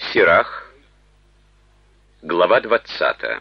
Сирах, глава 20.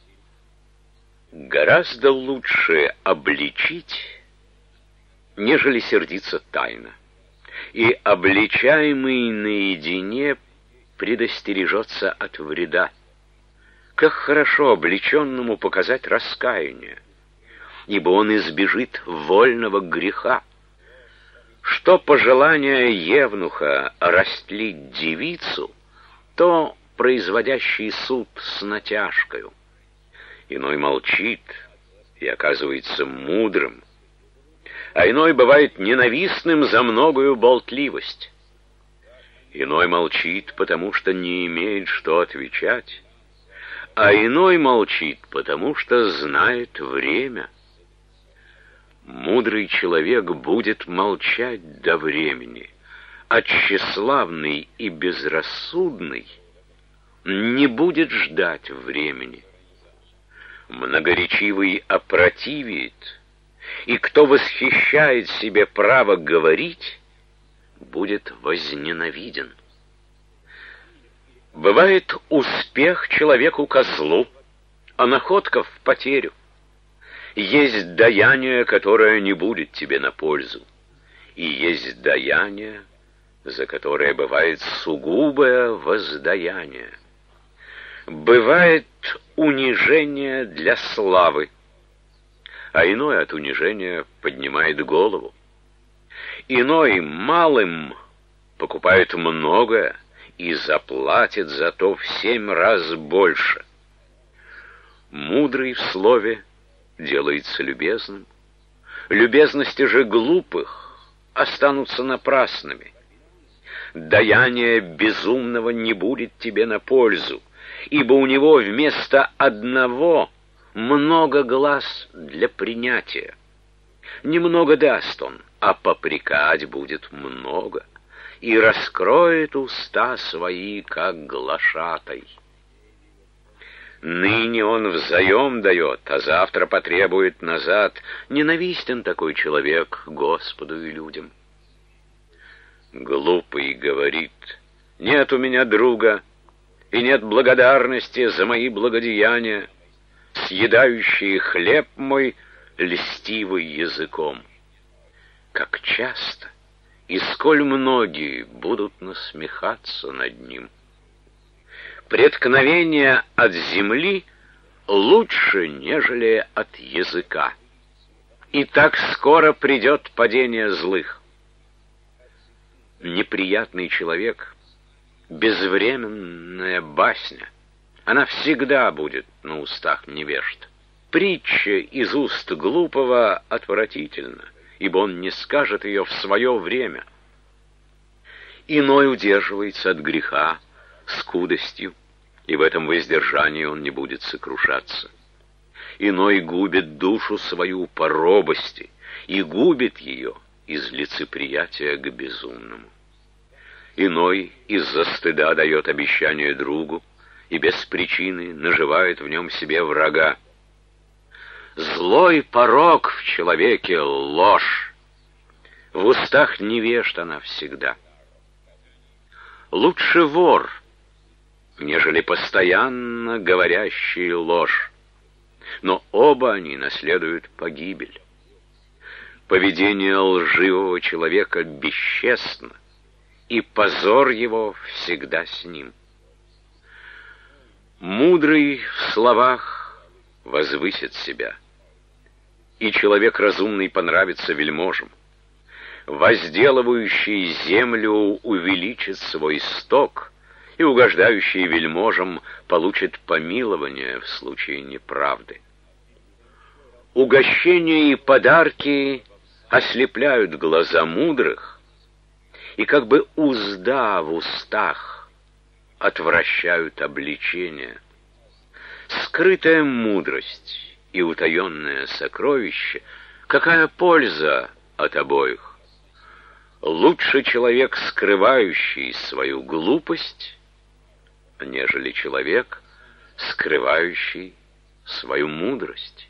Гораздо лучше обличить, нежели сердиться тайно, и обличаемый наедине предостережется от вреда. Как хорошо обличенному показать раскаяние, ибо он избежит вольного греха. Что пожелание евнуха растлить девицу, то производящий суд с натяжкою. Иной молчит и оказывается мудрым, а иной бывает ненавистным за многою болтливость. Иной молчит, потому что не имеет что отвечать, а иной молчит, потому что знает время. Мудрый человек будет молчать до времени, а тщеславный и безрассудный не будет ждать времени. Многоречивый опротивит, и кто восхищает себе право говорить, будет возненавиден. Бывает успех человеку-козлу, а находка в потерю. Есть даяние, которое не будет тебе на пользу, и есть даяние, за которое бывает сугубое воздаяние. Бывает унижение для славы, а иной от унижения поднимает голову. Иной малым покупает многое и заплатит за то в 7 раз больше. Мудрый в слове делается любезным. Любезности же глупых останутся напрасными. Даяние безумного не будет тебе на пользу, ибо у него вместо одного много глаз для принятия. Немного даст он, а попрекать будет много, и раскроет уста свои, как глашатай. Ныне он взаем дает, а завтра потребует назад. Ненавистен такой человек Господу и людям. Глупый говорит: нет у меня друга, и нет благодарности за мои благодеяния, съедающие хлеб мой льстивый языком. Как часто и сколь многие будут насмехаться над ним. Преткновение от земли лучше, нежели от языка. И так скоро придет падение злых. Неприятный человек — безвременная басня. Она всегда будет на устах невежд. Притча из уст глупого отвратительна, ибо он не скажет ее в свое время. Иной удерживается от греха скудостью, и в этом воздержании он не будет сокрушаться. Иной губит душу свою по робости и губит ее из лицеприятия к безумному. Иной из-за стыда дает обещание другу и без причины наживает в нем себе врага. Злой порок в человеке — ложь. В устах невежд она всегда. Лучше вор, нежели постоянно говорящий ложь, но оба они наследуют погибель. Поведение лживого человека бесчестно, и позор его всегда с ним. Мудрый в словах возвысит себя, и человек разумный понравится вельможам. Возделывающий землю увеличит свой сток, и угождающий вельможам получит помилование в случае неправды. Угощения и подарки ослепляют глаза мудрых, и как бы узда в устах отвращают обличение. Скрытая мудрость и утаенное сокровище — какая польза от обоих? Лучше человек, скрывающий свою глупость, нежели человек, скрывающий свою мудрость.